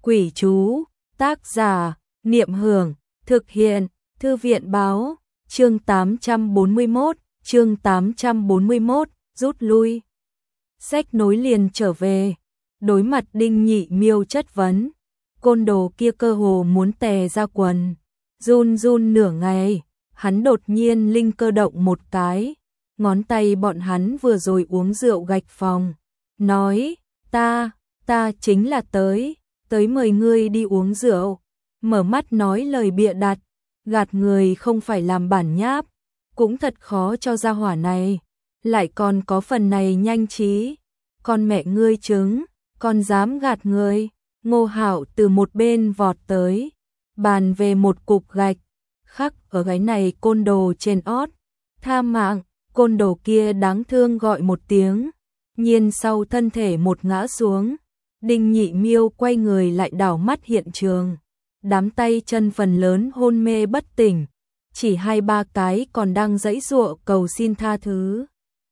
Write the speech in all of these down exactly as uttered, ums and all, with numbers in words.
Quỷ chú, tác giả, Niệm Hưởng, thực hiện, Thư viện báo, chương tám trăm bốn mươi mốt, chương tám trăm bốn mươi mốt, rút lui. Sách nối liền trở về, đối mặt Đinh Nhị Miêu chất vấn, côn đồ kia cơ hồ muốn tè ra quần, run run nửa ngày, hắn đột nhiên linh cơ động một cái, ngón tay bọn hắn vừa rồi uống rượu gạch phòng, nói, ta, ta chính là tới, tới mời ngươi đi uống rượu, mở mắt nói lời bịa đặt, gạt người không phải làm bản nháp, cũng thật khó cho gia hỏa này, lại còn có phần này nhanh trí, con mẹ ngươi trứng, con dám gạt người. Ngô Hạo từ một bên vọt tới, bàn về một cục gạch, khắc ở cái này côn đồ trên ót, tha mạng, côn đồ kia đáng thương gọi một tiếng, nhiên sau thân thể một ngã xuống, Đinh Nhị Miêu quay người lại đảo mắt hiện trường, đám tay chân phần lớn hôn mê bất tỉnh, chỉ hai ba cái còn đang giãy giụa cầu xin tha thứ,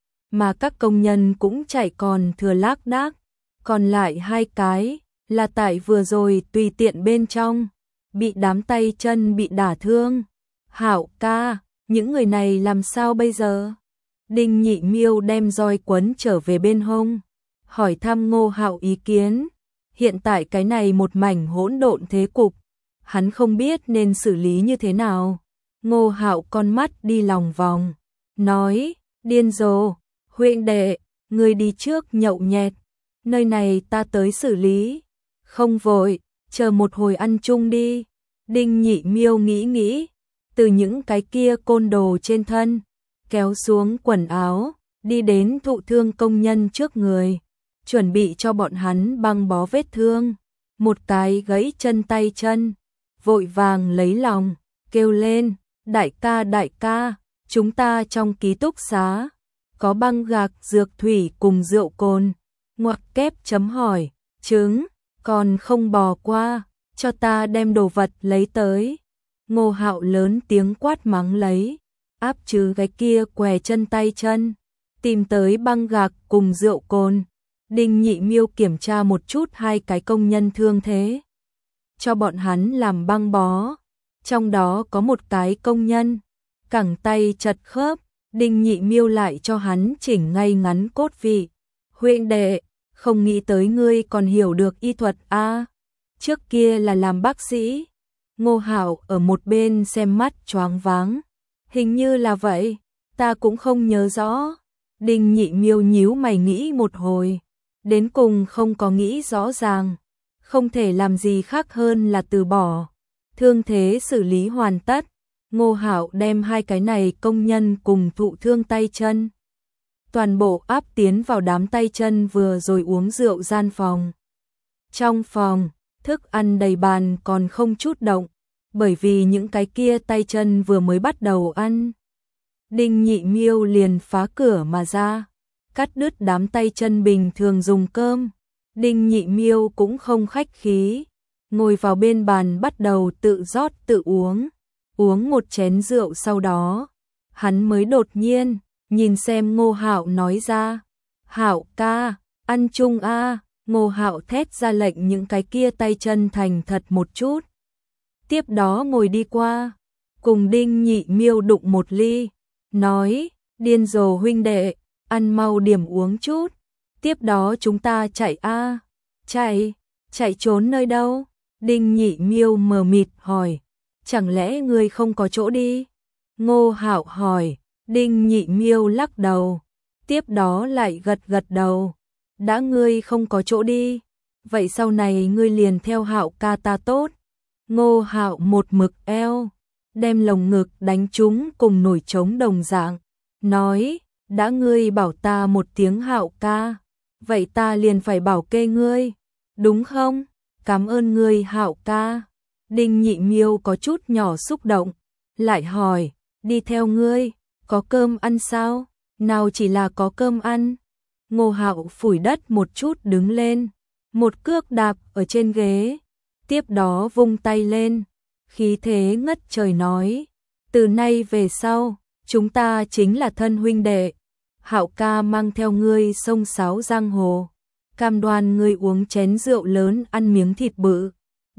mà các công nhân cũng chạy còn thừa lác đác, còn lại hai cái là tại vừa rồi tùy tiện bên trong, bị đám tay chân bị đả thương. Hạo ca, những người này làm sao bây giờ? Đinh Nhị Miêu đem roi quấn trở về bên hông, hỏi thăm Ngô Hạo ý kiến. Hiện tại cái này một mảnh hỗn độn thế cục, hắn không biết nên xử lý như thế nào. Ngô Hạo con mắt đi lòng vòng, nói, điên rồ, huynh đệ, người đi trước nhậu nhẹt, nơi này ta tới xử lý. Không vội, chờ một hồi ăn chung đi. Đinh Nhị Miêu nghĩ nghĩ, từ những cái kia côn đồ trên thân, kéo xuống quần áo, đi đến thụ thương công nhân trước người, chuẩn bị cho bọn hắn băng bó vết thương, một cái gãy chân tay chân, vội vàng lấy lòng, kêu lên, đại ca đại ca, chúng ta trong ký túc xá, có băng gạc dược thủy cùng rượu cồn, ngoặc kép chấm hỏi, trứng, còn không bò qua, cho ta đem đồ vật lấy tới. Ngô Hạo lớn tiếng quát mắng lấy, áp trừ cái kia què chân tay chân, tìm tới băng gạc cùng rượu cồn. Đinh Nhị Miêu kiểm tra một chút hai cái công nhân thương thế, cho bọn hắn làm băng bó, trong đó có một cái công nhân, cẳng tay chật khớp, Đinh Nhị Miêu lại cho hắn chỉnh ngay ngắn cốt vị. Huynh đệ, không nghĩ tới ngươi còn hiểu được y thuật a, à, trước kia là làm bác sĩ. Ngô Hạo ở một bên xem mắt choáng váng, hình như là vậy, ta cũng không nhớ rõ. Đinh Nhị Miêu nhíu mày nghĩ một hồi, đến cùng không có nghĩ rõ ràng, không thể làm gì khác hơn là từ bỏ. Thương thế xử lý hoàn tất, Ngô Hạo đem hai cái này công nhân cùng thụ thương tay chân, toàn bộ áp tiến vào đám tay chân vừa rồi uống rượu gian phòng. Trong phòng, thức ăn đầy bàn còn không chút động, bởi vì những cái kia tay chân vừa mới bắt đầu ăn. Đinh Nhị Miêu liền phá cửa mà ra, cắt đứt đám tay chân bình thường dùng cơm. Đinh Nhị Miêu cũng không khách khí, ngồi vào bên bàn bắt đầu tự rót tự uống, uống một chén rượu sau đó, hắn mới đột nhiên nhìn xem Ngô Hạo nói ra, Hạo ca, ăn chung a. Ngô Hạo thét ra lệnh những cái kia tay chân thành thật một chút. Tiếp đó ngồi đi qua, cùng Đinh Nhị Miêu đụng một ly, nói, điên rồ huynh đệ, ăn mau điểm uống chút, tiếp đó chúng ta chạy a. Chạy, chạy trốn nơi đâu? Đinh Nhị Miêu mờ mịt hỏi, chẳng lẽ ngươi không có chỗ đi? Ngô Hạo hỏi. Đinh Nhị Miêu lắc đầu, tiếp đó lại gật gật đầu, đã ngươi không có chỗ đi, vậy sau này ngươi liền theo Hạo ca ta tốt. Ngô Hạo một mực eo, đem lồng ngực đánh trúng cùng nổi trống đồng dạng, nói, đã ngươi bảo ta một tiếng Hạo ca, vậy ta liền phải bảo kê ngươi, đúng không? Cảm ơn ngươi Hạo ca. Đinh Nhị Miêu có chút nhỏ xúc động, lại hỏi, đi theo ngươi, có cơm ăn sao? Nào chỉ là có cơm ăn. Ngô Hạo phủi đất một chút đứng lên, một cước đạp ở trên ghế, tiếp đó vung tay lên, khí thế ngất trời nói, từ nay về sau, chúng ta chính là thân huynh đệ. Hạo ca mang theo ngươi sông sáo giang hồ, cam đoan ngươi uống chén rượu lớn ăn miếng thịt bự,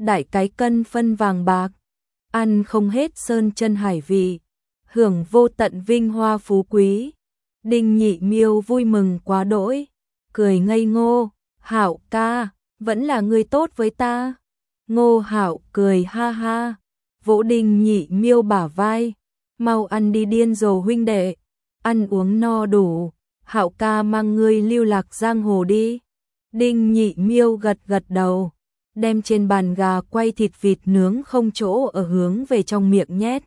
đại cái cân phân vàng bạc, ăn không hết sơn chân hải vị, hưởng vô tận vinh hoa phú quý. Đinh Nhị Miêu vui mừng quá đỗi, cười ngây ngô, Hạo ca, vẫn là người tốt với ta. Ngô Hạo cười ha ha, vỗ Đinh Nhị Miêu bả vai, mau ăn đi điên rồ huynh đệ, ăn uống no đủ, Hạo ca mang ngươi lưu lạc giang hồ đi. Đinh Nhị Miêu gật gật đầu, đem trên bàn gà quay thịt vịt nướng không chỗ ở hướng về trong miệng nhét.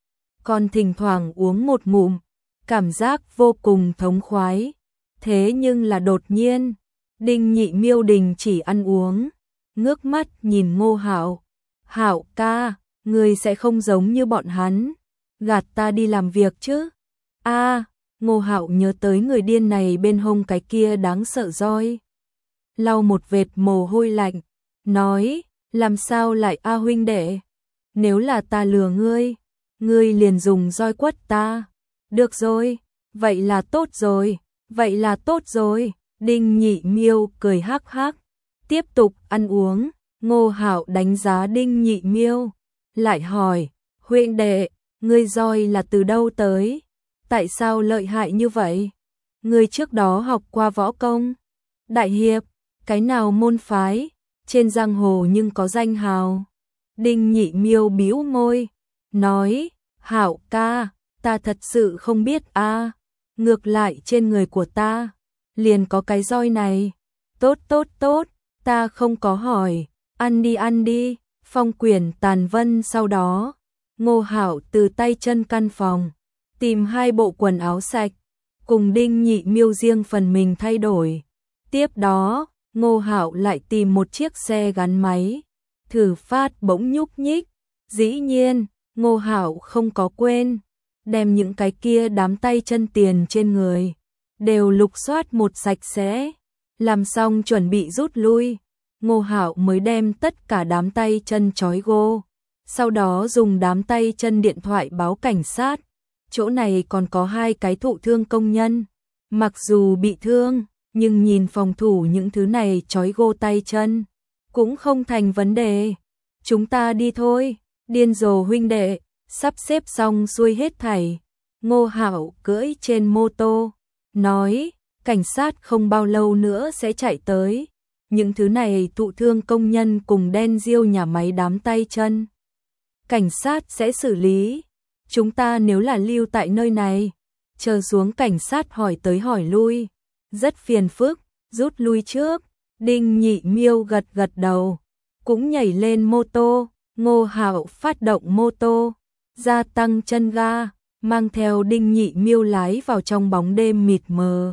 Còn thỉnh thoảng uống một ngụm, cảm giác vô cùng thống khoái. Thế nhưng là đột nhiên, Đinh Nhị Miêu đình chỉ ăn uống, ngước mắt nhìn Ngô Hạo. Hạo ca, ngươi sẽ không giống như bọn hắn, gạt ta đi làm việc chứ? A, Ngô Hạo nhớ tới người điên này bên hông cái kia đáng sợ roi. Lau một vệt mồ hôi lạnh, nói, làm sao lại a huynh đệ? Nếu là ta lừa ngươi, ngươi liền dùng roi quất ta. Được rồi, vậy là tốt rồi, vậy là tốt rồi. Đinh Nhị Miêu cười hắc hắc, tiếp tục ăn uống. Ngô Hạo đánh giá Đinh Nhị Miêu, lại hỏi, huynh đệ, ngươi roi là từ đâu tới? Tại sao lợi hại như vậy? Ngươi trước đó học qua võ công? Đại hiệp, cái nào môn phái? Trên giang hồ nhưng có danh hào. Đinh Nhị Miêu bĩu môi, nói, Hạo ca, ta thật sự không biết a. À. Ngược lại trên người của ta liền có cái roi này. Tốt tốt tốt, ta không có hỏi, ăn đi ăn đi. Phong Quyển tàn vân. Sau đó, Ngô Hạo từ tay chân căn phòng tìm hai bộ quần áo sạch, cùng Đinh Nhị Miêu riêng phần mình thay đổi. Tiếp đó, Ngô Hạo lại tìm một chiếc xe gắn máy, thử phát bỗng nhúc nhích. Dĩ nhiên, Ngô Hạo không có quên đem những cái kia đám tay chân tiền trên người đều lục soát một sạch sẽ. Làm xong chuẩn bị rút lui, Ngô Hạo mới đem tất cả đám tay chân trói gô, sau đó dùng đám tay chân điện thoại báo cảnh sát. Chỗ này còn có hai cái thụ thương công nhân, mặc dù bị thương, nhưng nhìn phòng thủ những thứ này trói gô tay chân cũng không thành vấn đề. Chúng ta đi thôi, điên rồ huynh đệ. Sắp xếp xong xuôi hết thảy, Ngô Hạo cưỡi trên mô tô, nói, cảnh sát không bao lâu nữa sẽ chạy tới. Những thứ này thụ thương công nhân cùng đen diêu nhà máy đám tay chân, cảnh sát sẽ xử lý. Chúng ta nếu là lưu tại nơi này, chờ xuống cảnh sát hỏi tới hỏi lui, rất phiền phức, rút lui trước. Đinh Nhị Miêu gật gật đầu, cũng nhảy lên mô tô. Ngô Hạo phát động mô tô, gia tăng chân ga, mang theo Đinh Nhị Miêu lái vào trong bóng đêm mịt mờ.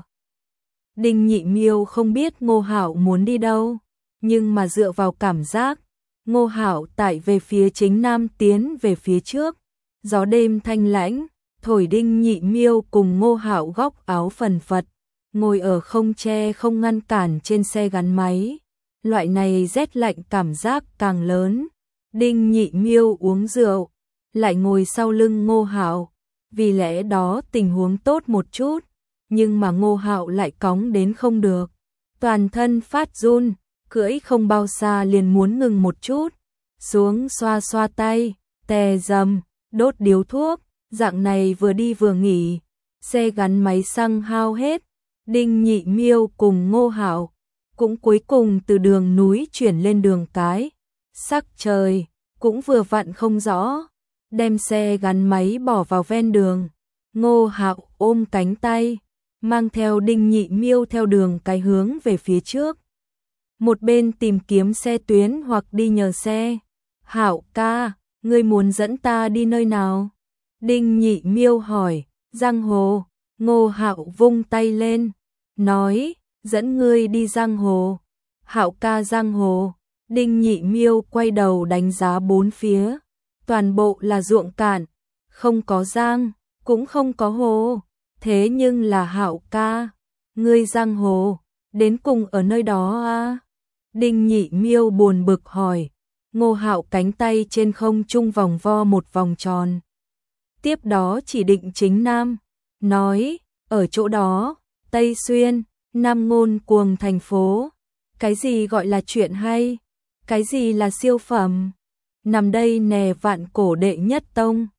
Đinh Nhị Miêu không biết Ngô Hạo muốn đi đâu, nhưng mà dựa vào cảm giác, Ngô Hạo tải về phía chính nam tiến về phía trước. Gió đêm thanh lãnh, thổi Đinh Nhị Miêu cùng Ngô Hạo góc áo phần phật, ngồi ở không che không ngăn cản trên xe gắn máy. Loại này rét lạnh cảm giác càng lớn. Đinh Nhị Miêu uống rượu, lại ngồi sau lưng Ngô Hạo, vì lẽ đó tình huống tốt một chút, nhưng mà Ngô Hạo lại cóng đến không được, toàn thân phát run, cưỡi không bao xa liền muốn ngừng một chút, xuống xoa xoa tay, tè dầm, đốt điếu thuốc. Dạng này vừa đi vừa nghỉ, xe gắn máy xăng hao hết. Đinh Nhị Miêu cùng Ngô Hạo cũng cuối cùng từ đường núi chuyển lên đường cái. Sắc trời cũng vừa vặn không rõ, đem xe gắn máy bỏ vào ven đường. Ngô Hạo ôm cánh tay, mang theo Đinh Nhị Miêu theo đường cái hướng về phía trước. Một bên tìm kiếm xe tuyến hoặc đi nhờ xe. Hạo ca, ngươi muốn dẫn ta đi nơi nào? Đinh Nhị Miêu hỏi. Giang hồ. Ngô Hạo vung tay lên, nói, dẫn ngươi đi giang hồ. Hạo ca giang hồ. Đinh Nhị Miêu quay đầu đánh giá bốn phía, toàn bộ là ruộng cạn, không có giang, cũng không có hồ. Thế nhưng là Hạo ca, ngươi giang hồ, đến cùng ở nơi đó à? Đinh Nhị Miêu buồn bực hỏi. Ngô Hạo cánh tay trên không trung vòng vo một vòng tròn, tiếp đó chỉ định chính nam, nói, ở chỗ đó, Tây Xuyên, Nam Ngôn Cuồng thành phố. Cái gì gọi là chuyện hay? Cái gì là siêu phẩm? Nằm đây nè vạn cổ đệ nhất tông.